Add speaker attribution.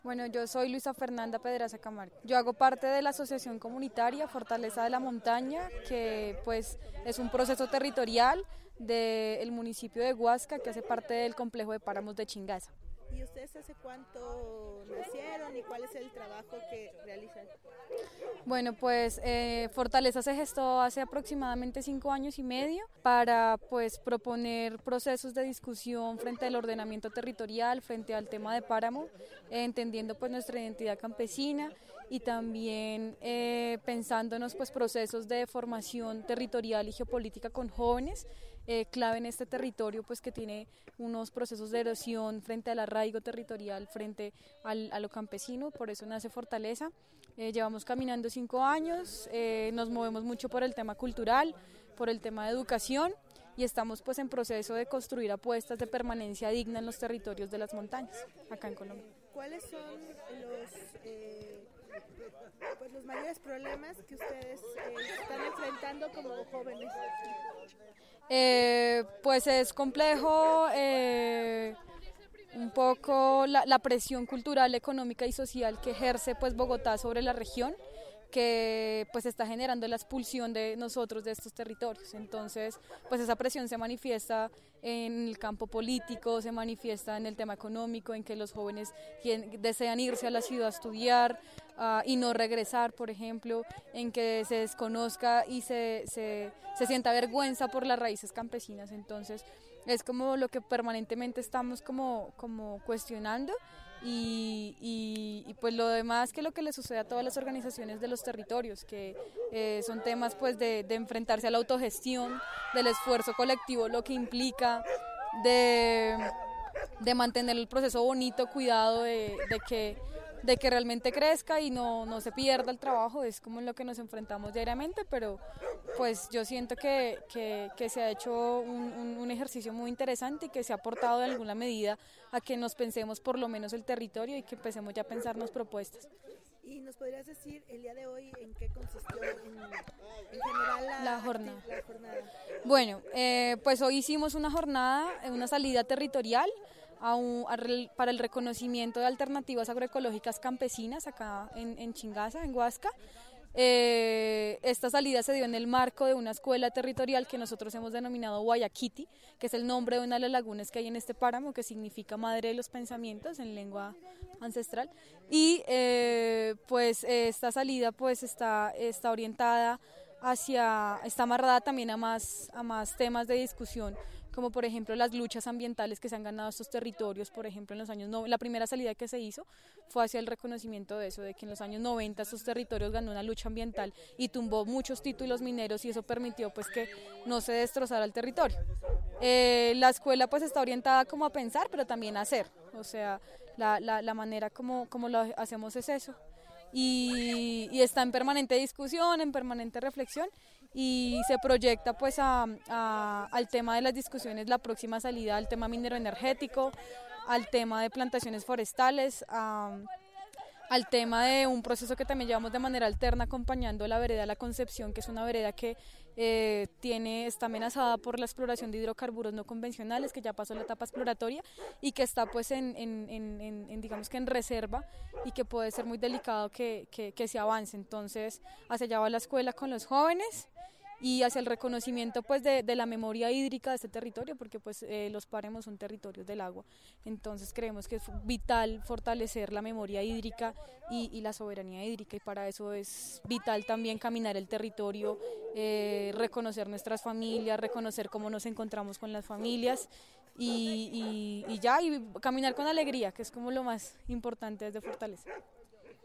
Speaker 1: Bueno, yo soy Luisa Fernanda Pedraza Camargo. Yo hago parte de la Asociación Comunitaria Fortaleza de la Montaña, que pues es un proceso territorial del municipio de Huasca, que hace parte del complejo de páramos de Chingaza.
Speaker 2: ¿Y ustedes hace cuánto nacieron y cuál es el trabajo que realizan?
Speaker 1: Bueno, pues Fortaleza se gestó hace aproximadamente 5 años y medio para pues proponer procesos de discusión frente al ordenamiento territorial, frente al tema de páramo, entendiendo pues nuestra identidad campesina y también pensándonos pues procesos de formación territorial y geopolítica con jóvenes, clave en este territorio pues que tiene unos procesos de erosión frente al arraigo territorial, frente a lo campesino, por eso nace Fortaleza. Llevamos caminando 5 años, nos movemos mucho por el tema cultural, por el tema de educación y estamos pues en proceso de construir apuestas de permanencia digna en los territorios de las montañas, acá en Colombia.
Speaker 2: ¿Cuáles son los mayores problemas que ustedes están enfrentando como jóvenes?
Speaker 1: Pues es complejo un poco la presión cultural, económica y social que ejerce pues Bogotá sobre la región, que pues está generando la expulsión de nosotros de estos territorios. Entonces pues esa presión se manifiesta en el campo político, se manifiesta en el tema económico, en que los jóvenes desean irse a la ciudad a estudiar y no regresar, por ejemplo, en que se desconozca y se sienta vergüenza por las raíces campesinas. Entonces es como lo que permanentemente estamos como cuestionando. Y pues lo demás que lo que le sucede a todas las organizaciones de los territorios, que son temas pues de enfrentarse a la autogestión, del esfuerzo colectivo, lo que implica de mantener el proceso bonito, cuidado de que realmente crezca y no se pierda el trabajo, es como en lo que nos enfrentamos diariamente, pero pues yo siento que se ha hecho un ejercicio muy interesante y que se ha aportado de alguna medida a que nos pensemos por lo menos el territorio y que empecemos ya a pensarnos propuestas.
Speaker 2: ¿Y nos podrías decir el día de hoy en qué consistió en general
Speaker 1: La jornada.
Speaker 2: la jornada?
Speaker 1: Bueno, pues hoy hicimos una jornada, una salida territorial para el reconocimiento de alternativas agroecológicas campesinas acá en Chingaza, en Huasca. Esta salida se dio en el marco de una escuela territorial que nosotros hemos denominado Guayaquiti, que es el nombre de una de las lagunas que hay en este páramo, que significa madre de los pensamientos en lengua ancestral. Y pues esta salida pues está orientada está amarrada también a más temas de discusión, como por ejemplo las luchas ambientales que se han ganado estos territorios, por ejemplo en los años la primera salida que se hizo fue hacia el reconocimiento de eso, de que en los años 90 estos territorios ganó una lucha ambiental y tumbó muchos títulos mineros y eso permitió pues que no se destrozara el territorio. La escuela pues está orientada como a pensar, pero también a hacer, o sea, la manera como lo hacemos es eso. Y está en permanente discusión, en permanente reflexión y se proyecta pues al tema de las discusiones la próxima salida al tema minero energético, al tema de plantaciones forestales, al tema de un proceso que también llevamos de manera alterna acompañando la vereda La Concepción, que es una vereda que está amenazada por la exploración de hidrocarburos no convencionales, que ya pasó la etapa exploratoria y que está pues digamos que en reserva y que puede ser muy delicado que se avance. Entonces hacia allá va la escuela con los jóvenes y hacia el reconocimiento pues de la memoria hídrica de este territorio, porque pues los páramos son territorios del agua, entonces creemos que es vital fortalecer la memoria hídrica y la soberanía hídrica, y para eso es vital también caminar el territorio, reconocer nuestras familias, reconocer cómo nos encontramos con las familias y caminar con alegría, que es como lo más importante desde Fortaleza.